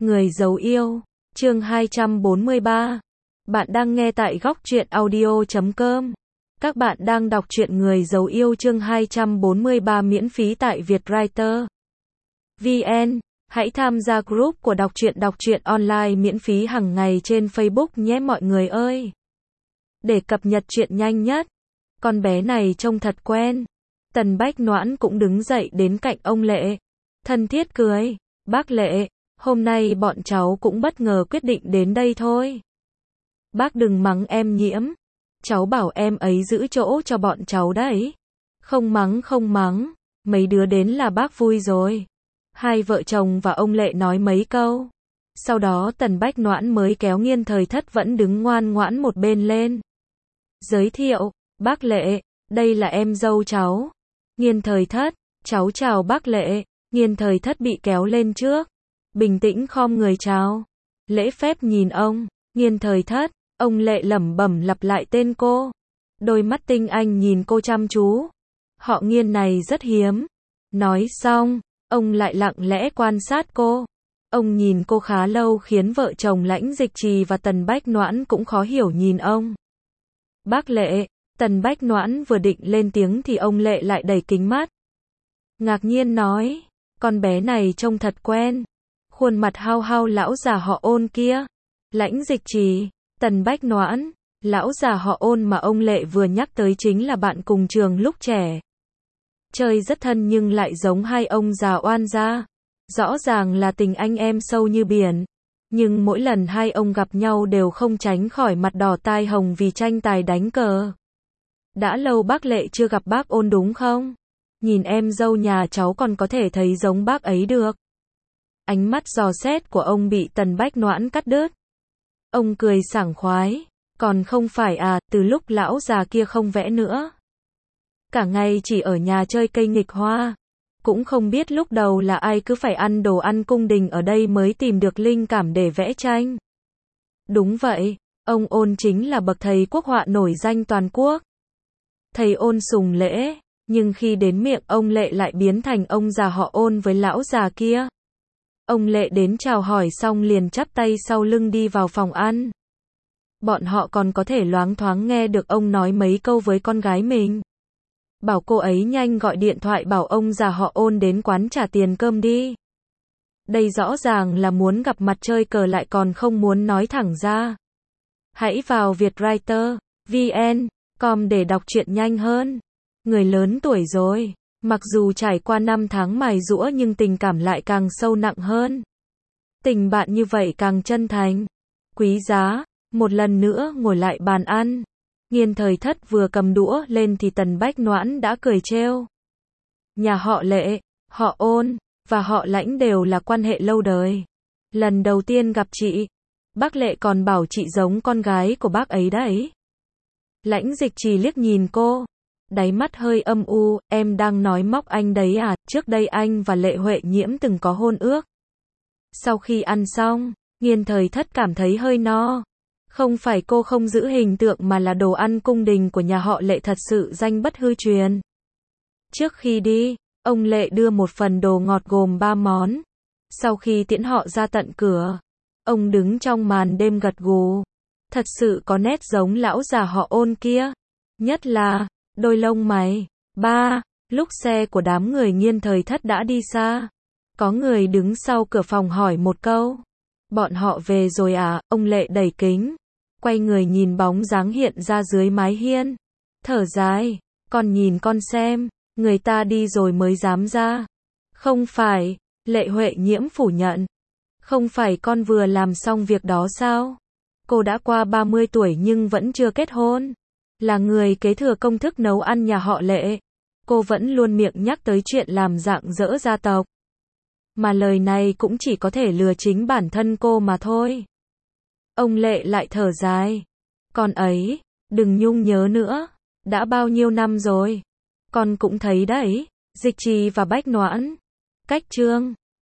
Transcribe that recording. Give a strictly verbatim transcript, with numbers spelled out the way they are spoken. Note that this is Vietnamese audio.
Người giấu yêu, chương hai trăm bốn mươi ba. Bạn đang nghe tại góc truyện audio chấm com. Các bạn đang đọc truyện Người giấu yêu chương hai trăm bốn mươi ba miễn phí tại Vietwriter vê en. Hãy tham gia group của đọc truyện đọc truyện online miễn phí hàng ngày trên Facebook nhé mọi người ơi. Để cập nhật truyện nhanh nhất. Con bé này trông thật quen. Tần Bách Noãn cũng đứng dậy đến cạnh ông Lệ. Thân thiết cười. Bác Lệ, hôm nay bọn cháu cũng bất ngờ quyết định đến đây thôi. Bác đừng mắng em Nhiễm. Cháu bảo em ấy giữ chỗ cho bọn cháu đấy. Không mắng không mắng. Mấy đứa đến là bác vui rồi. Hai vợ chồng và ông Lệ nói mấy câu. Sau đó Tần Bách Noãn mới kéo Nghiên Thời Thất vẫn đứng ngoan ngoãn một bên lên. Giới thiệu, bác Lệ, đây là em dâu cháu. Nghiên Thời Thất, cháu chào bác Lệ. Nghiên Thời Thất bị kéo lên trước. Bình tĩnh khom người chào. Lễ phép nhìn ông. Nghiên Thời Thất, ông Lệ lẩm bẩm lặp lại tên cô. Đôi mắt tinh anh nhìn cô chăm chú. Họ Nghiên này rất hiếm. Nói xong, ông lại lặng lẽ quan sát cô. Ông nhìn cô khá lâu khiến vợ chồng Lãnh Dịch Trì và Tần Bách Noãn cũng khó hiểu nhìn ông. Bác Lệ, Tần Bách Noãn vừa định lên tiếng thì ông Lệ lại đẩy kính mắt. Ngạc nhiên nói, con bé này trông thật quen. Khuôn mặt hao hao lão già họ Ôn kia. Lãnh Dịch Trì, Tần Bách Noãn, lão già họ Ôn mà ông Lệ vừa nhắc tới chính là bạn cùng trường lúc trẻ. Chơi rất thân nhưng lại giống hai ông già oan gia. Rõ ràng là tình anh em sâu như biển. Nhưng mỗi lần hai ông gặp nhau đều không tránh khỏi mặt đỏ tai hồng vì tranh tài đánh cờ. Đã lâu bác Lệ chưa gặp bác Ôn đúng không? Nhìn em dâu nhà cháu còn có thể thấy giống bác ấy được. Ánh mắt dò xét của ông bị Tần Bách Noãn cắt đứt. Ông cười sảng khoái. Còn không phải à, từ lúc lão già kia không vẽ nữa. Cả ngày chỉ ở nhà chơi cây nghịch hoa. Cũng không biết lúc đầu là ai cứ phải ăn đồ ăn cung đình ở đây mới tìm được linh cảm để vẽ tranh. Đúng vậy, ông Ôn chính là bậc thầy quốc họa nổi danh toàn quốc. Thầy Ôn sùng lễ, nhưng khi đến miệng ông Lệ lại biến thành ông già họ Ôn với lão già kia. Ông Lệ đến chào hỏi xong liền chắp tay sau lưng đi vào phòng ăn. Bọn họ còn có thể loáng thoáng nghe được ông nói mấy câu với con gái mình. Bảo cô ấy nhanh gọi điện thoại bảo ông già họ Ôn đến quán trả tiền cơm đi. Đây rõ ràng là muốn gặp mặt chơi cờ lại còn không muốn nói thẳng ra. Hãy vào Vietwriter vê en com để đọc truyện nhanh hơn. Người lớn tuổi rồi, mặc dù trải qua năm tháng mài giũa nhưng tình cảm lại càng sâu nặng hơn. Tình bạn như vậy càng chân thành, quý giá. Một lần nữa ngồi lại bàn ăn. Nghiên Thời Thất vừa cầm đũa lên thì Tần Bách Noãn đã cười trêu. Nhà họ Lệ, họ Ôn và họ Lãnh đều là quan hệ lâu đời. Lần đầu tiên gặp chị, bác Lệ còn bảo chị giống con gái của bác ấy đấy. Lãnh Dịch Trì liếc nhìn cô, đáy mắt hơi âm u, em đang nói móc anh đấy à, trước đây anh và Lệ Huệ Nhiễm từng có hôn ước. Sau khi ăn xong, Nghiên Thời Thất cảm thấy hơi no. Không phải cô không giữ hình tượng mà là đồ ăn cung đình của nhà họ Lệ thật sự danh bất hư truyền. Trước khi đi, ông Lệ đưa một phần đồ ngọt gồm ba món. Sau khi tiễn họ ra tận cửa, ông đứng trong màn đêm gật gù. Thật sự có nét giống lão già họ Ôn kia. Nhất là, đôi lông mày. Ba, lúc xe của đám người Nghiên Thời Thất đã đi xa. Có người đứng sau cửa phòng hỏi một câu. Bọn họ về rồi à, ông Lệ đẩy kính. Quay người nhìn bóng dáng hiện ra dưới mái hiên. Thở dài, con nhìn con xem, người ta đi rồi mới dám ra. Không phải, Lệ Huệ Nhiễm phủ nhận. Không phải con vừa làm xong việc đó sao? Cô đã qua ba mươi tuổi nhưng vẫn chưa kết hôn. Là người kế thừa công thức nấu ăn nhà họ Lệ. Cô vẫn luôn miệng nhắc tới chuyện làm rạng rỡ gia tộc. Mà lời này cũng chỉ có thể lừa chính bản thân cô mà thôi. Ông Lệ lại thở dài. Con ấy, đừng nhung nhớ nữa. Đã bao nhiêu năm rồi. Con cũng thấy đấy. Dịch Trì và Bách Noãn. Cách chương.